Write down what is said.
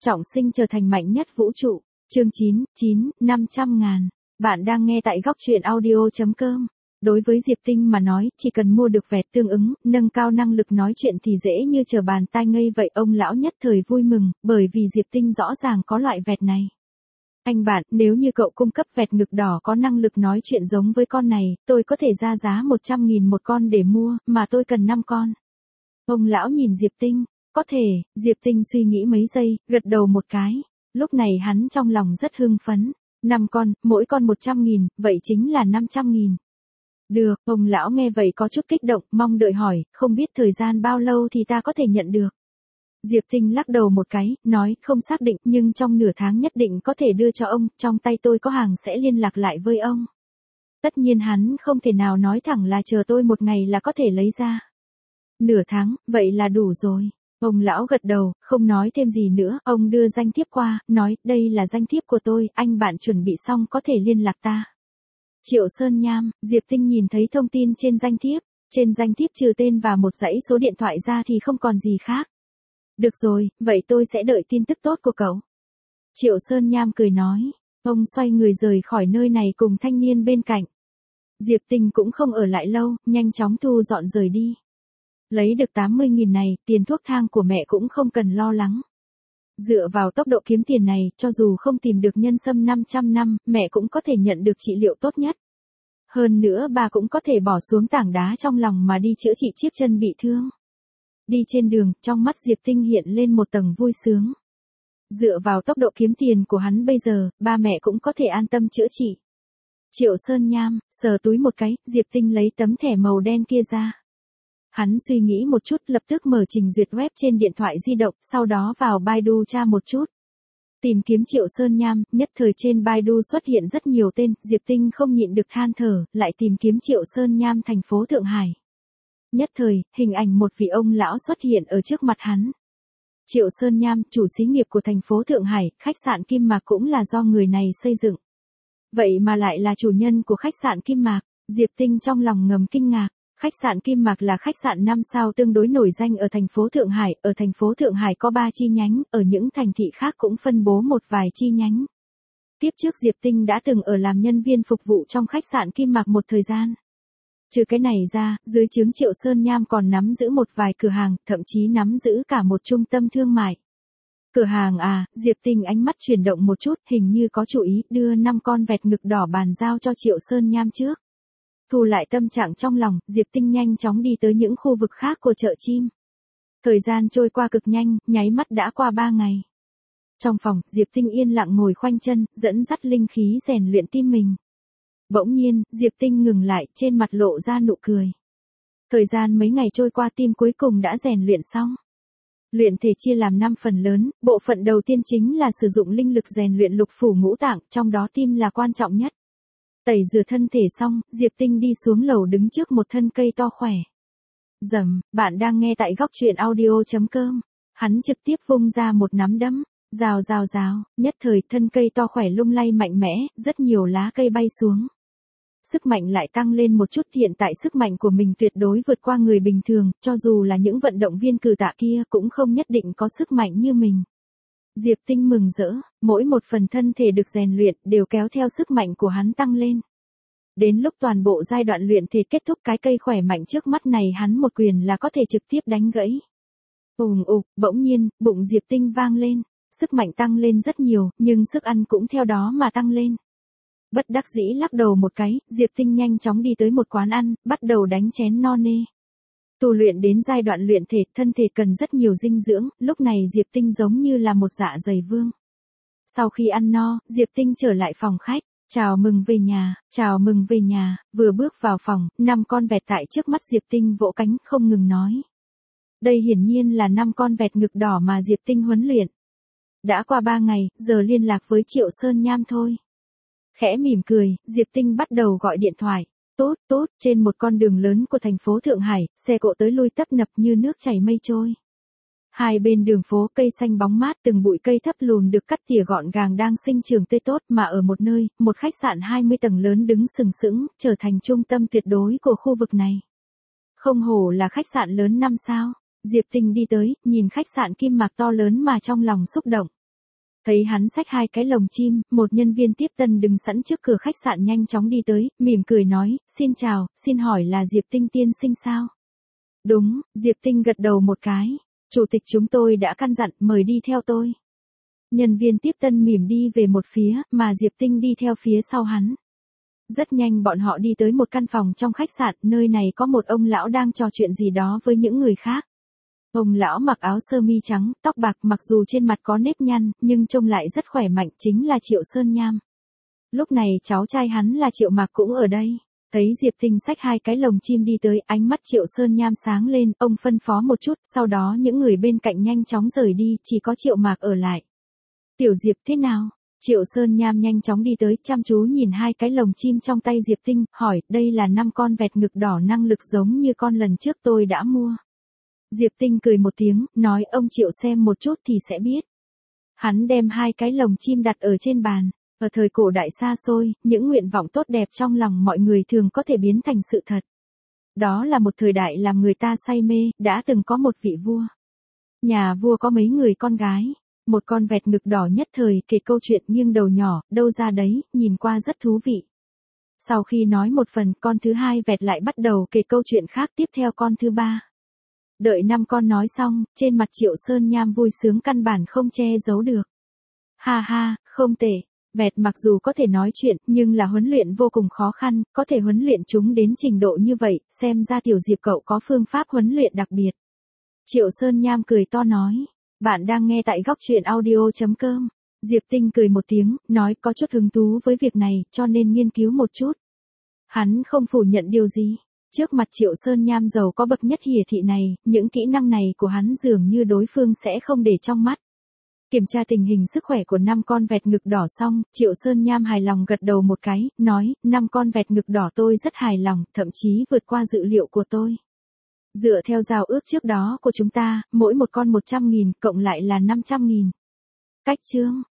trọng sinh trở thành mạnh nhất vũ trụ. Chương 9, 500.000. Bạn đang nghe tại góc truyện audio.com. Đối với Diệp Tinh mà nói, chỉ cần mua được vẹt tương ứng, nâng cao năng lực nói chuyện thì dễ như trở bàn tay ngây vậy. Ông lão nhất thời vui mừng, bởi vì Diệp Tinh rõ ràng có loại vẹt này. Anh bạn, nếu như cậu cung cấp vẹt ngực đỏ có năng lực nói chuyện giống với con này, tôi có thể ra giá 100.000 một con để mua, mà tôi cần 5 con. Ông lão nhìn Diệp Tinh, có thể. Diệp Tinh suy nghĩ mấy giây, gật đầu một cái. Lúc này hắn trong lòng rất hưng phấn. 5 con, mỗi con 100.000, vậy chính là 500.000. Được, ông lão nghe vậy có chút kích động, mong đợi hỏi, không biết thời gian bao lâu thì ta có thể nhận được. Diệp Tinh lắc đầu một cái, nói, không xác định, nhưng trong nửa tháng nhất định có thể đưa cho ông, trong tay tôi có hàng sẽ liên lạc lại với ông. Tất nhiên hắn không thể nào nói thẳng là chờ tôi một ngày là có thể lấy ra. Nửa tháng, vậy là đủ rồi. Ông lão gật đầu, không nói thêm gì nữa, ông đưa danh thiếp qua, nói, đây là danh thiếp của tôi, anh bạn chuẩn bị xong có thể liên lạc ta. Triệu Sơn Nham. Diệp Tinh nhìn thấy thông tin trên danh thiếp trừ tên và một dãy số điện thoại ra thì không còn gì khác. Được rồi, vậy tôi sẽ đợi tin tức tốt của cậu. Triệu Sơn Nham cười nói, ông xoay người rời khỏi nơi này cùng thanh niên bên cạnh. Diệp Tinh cũng không ở lại lâu, nhanh chóng thu dọn rời đi. Lấy được 80.000 này, tiền thuốc thang của mẹ cũng không cần lo lắng. Dựa vào tốc độ kiếm tiền này, cho dù không tìm được nhân sâm 500 năm, mẹ cũng có thể nhận được trị liệu tốt nhất. Hơn nữa bà cũng có thể bỏ xuống tảng đá trong lòng mà đi chữa trị chiếc chân bị thương. Đi trên đường, trong mắt Diệp Tinh hiện lên một tầng vui sướng. Dựa vào tốc độ kiếm tiền của hắn bây giờ, ba mẹ cũng có thể an tâm chữa trị. Triệu Sơn Nham, sờ túi một cái, Diệp Tinh lấy tấm thẻ màu đen kia ra. Hắn suy nghĩ một chút, lập tức mở trình duyệt web trên điện thoại di động, sau đó vào Baidu tra một chút. Tìm kiếm Triệu Sơn Nham, nhất thời trên Baidu xuất hiện rất nhiều tên, Diệp Tinh không nhịn được than thở, lại tìm kiếm Triệu Sơn Nham thành phố Thượng Hải. Nhất thời, hình ảnh một vị ông lão xuất hiện ở trước mặt hắn. Triệu Sơn Nham, chủ xí nghiệp của thành phố Thượng Hải, khách sạn Kim Mạc cũng là do người này xây dựng. Vậy mà lại là chủ nhân của khách sạn Kim Mạc, Diệp Tinh trong lòng ngầm kinh ngạc. Khách sạn Kim Mạc là khách sạn 5 sao tương đối nổi danh ở thành phố Thượng Hải, ở thành phố Thượng Hải có 3 chi nhánh, ở những thành thị khác cũng phân bố một vài chi nhánh. Tiếp trước Diệp Tinh đã từng ở làm nhân viên phục vụ trong khách sạn Kim Mạc một thời gian. Trừ cái này ra, dưới trướng Triệu Sơn Nham còn nắm giữ một vài cửa hàng, thậm chí nắm giữ cả một trung tâm thương mại. Cửa hàng à, Diệp Tinh ánh mắt chuyển động một chút, hình như có chủ ý, đưa 5 con vẹt ngực đỏ bàn giao cho Triệu Sơn Nham trước. Thu lại tâm trạng trong lòng, Diệp Tinh nhanh chóng đi tới những khu vực khác của chợ chim. Thời gian trôi qua cực nhanh, nháy mắt đã qua 3 ngày. Trong phòng, Diệp Tinh yên lặng ngồi khoanh chân, dẫn dắt linh khí rèn luyện tim mình. Bỗng nhiên, Diệp Tinh ngừng lại, trên mặt lộ ra nụ cười. Thời gian mấy ngày trôi qua tim cuối cùng đã rèn luyện xong. Luyện thể chia làm 5 phần lớn, bộ phận đầu tiên chính là sử dụng linh lực rèn luyện lục phủ ngũ tạng, trong đó tim là quan trọng nhất. Tẩy rửa thân thể xong, Diệp Tinh đi xuống lầu đứng trước một thân cây to khỏe. Dầm, bạn đang nghe tại góc truyện audio.com. Hắn trực tiếp vung ra một nắm đấm, rào rào rào, nhất thời thân cây to khỏe lung lay mạnh mẽ, rất nhiều lá cây bay xuống. Sức mạnh lại tăng lên một chút, hiện tại sức mạnh của mình tuyệt đối vượt qua người bình thường, cho dù là những vận động viên cử tạ kia cũng không nhất định có sức mạnh như mình. Diệp Tinh mừng rỡ, mỗi một phần thân thể được rèn luyện đều kéo theo sức mạnh của hắn tăng lên. Đến lúc toàn bộ giai đoạn luyện thể kết thúc, cái cây khỏe mạnh trước mắt này hắn một quyền là có thể trực tiếp đánh gãy. Bỗng nhiên, bụng Diệp Tinh vang lên, sức mạnh tăng lên rất nhiều, nhưng sức ăn cũng theo đó mà tăng lên. Bất đắc dĩ lắc đầu một cái, Diệp Tinh nhanh chóng đi tới một quán ăn, bắt đầu đánh chén no nê. Tu luyện đến giai đoạn luyện thể, thân thể cần rất nhiều dinh dưỡng, lúc này Diệp Tinh giống như là một dạ dày vương. Sau khi ăn no, Diệp Tinh trở lại phòng khách, chào mừng về nhà, vừa bước vào phòng, 5 con vẹt tại trước mắt Diệp Tinh vỗ cánh không ngừng nói. Đây hiển nhiên là 5 con vẹt ngực đỏ mà Diệp Tinh huấn luyện. Đã qua 3 ngày, giờ liên lạc với Triệu Sơn Nham thôi. Khẽ mỉm cười, Diệp Tinh bắt đầu gọi điện thoại. Tốt, trên một con đường lớn của thành phố Thượng Hải, xe cộ tới lui tấp nập như nước chảy mây trôi. Hai bên đường phố cây xanh bóng mát, từng bụi cây thấp lùn được cắt tỉa gọn gàng đang sinh trưởng tươi tốt, mà ở một nơi, một khách sạn 20 tầng lớn đứng sừng sững, trở thành trung tâm tuyệt đối của khu vực này. Không hổ là khách sạn lớn 5 sao. Diệp Tinh đi tới, nhìn khách sạn Kim Mạc to lớn mà trong lòng xúc động. Thấy hắn xách 2 cái lồng chim, một nhân viên tiếp tân đứng sẵn trước cửa khách sạn nhanh chóng đi tới, mỉm cười nói, xin chào, xin hỏi là Diệp Tinh tiên sinh sao? Đúng, Diệp Tinh gật đầu một cái. Chủ tịch chúng tôi đã căn dặn mời đi theo tôi. Nhân viên tiếp tân mỉm đi về một phía, mà Diệp Tinh đi theo phía sau hắn. Rất nhanh bọn họ đi tới một căn phòng trong khách sạn, nơi này có một ông lão đang trò chuyện gì đó với những người khác. Ông lão mặc áo sơ mi trắng, tóc bạc, mặc dù trên mặt có nếp nhăn, nhưng trông lại rất khỏe mạnh, chính là Triệu Sơn Nham. Lúc này cháu trai hắn là Triệu Mạc cũng ở đây. Thấy Diệp Tinh xách 2 cái lồng chim đi tới, ánh mắt Triệu Sơn Nham sáng lên, ông phân phó một chút, sau đó những người bên cạnh nhanh chóng rời đi, chỉ có Triệu Mạc ở lại. Tiểu Diệp thế nào? Triệu Sơn Nham nhanh chóng đi tới, chăm chú nhìn 2 cái lồng chim trong tay Diệp Tinh, hỏi, đây là 5 con vẹt ngực đỏ năng lực giống như con lần trước tôi đã mua. Diệp Tinh cười một tiếng, nói ông Triệu xem một chút thì sẽ biết. Hắn đem 2 cái lồng chim đặt ở trên bàn. Ở thời cổ đại xa xôi, những nguyện vọng tốt đẹp trong lòng mọi người thường có thể biến thành sự thật. Đó là một thời đại làm người ta say mê, đã từng có một vị vua. Nhà vua có mấy người con gái. Một con vẹt ngực đỏ nhất thời kể câu chuyện nghiêng đầu nhỏ, đâu ra đấy, nhìn qua rất thú vị. Sau khi nói một phần, con thứ 2 vẹt lại bắt đầu kể câu chuyện khác, tiếp theo con thứ 3. Đợi 5 con nói xong, trên mặt Triệu Sơn Nham vui sướng căn bản không che giấu được. Ha ha, không tệ. Vẹt mặc dù có thể nói chuyện, nhưng là huấn luyện vô cùng khó khăn, có thể huấn luyện chúng đến trình độ như vậy, xem ra Tiểu Diệp cậu có phương pháp huấn luyện đặc biệt. Triệu Sơn Nham cười to nói, bạn đang nghe tại góc truyện audio.com. Diệp Tinh cười một tiếng, nói có chút hứng thú với việc này, cho nên nghiên cứu một chút. Hắn không phủ nhận điều gì. Trước mặt Triệu Sơn Nham giàu có bậc nhất hiển thị này, những kỹ năng này của hắn dường như đối phương sẽ không để trong mắt. Kiểm tra tình hình sức khỏe của 5 con vẹt ngực đỏ xong, Triệu Sơn Nham hài lòng gật đầu một cái, nói, 5 con vẹt ngực đỏ tôi rất hài lòng, thậm chí vượt qua dự liệu của tôi. Dựa theo giao ước trước đó của chúng ta, mỗi một con 100.000, cộng lại là 500.000. Cách chương.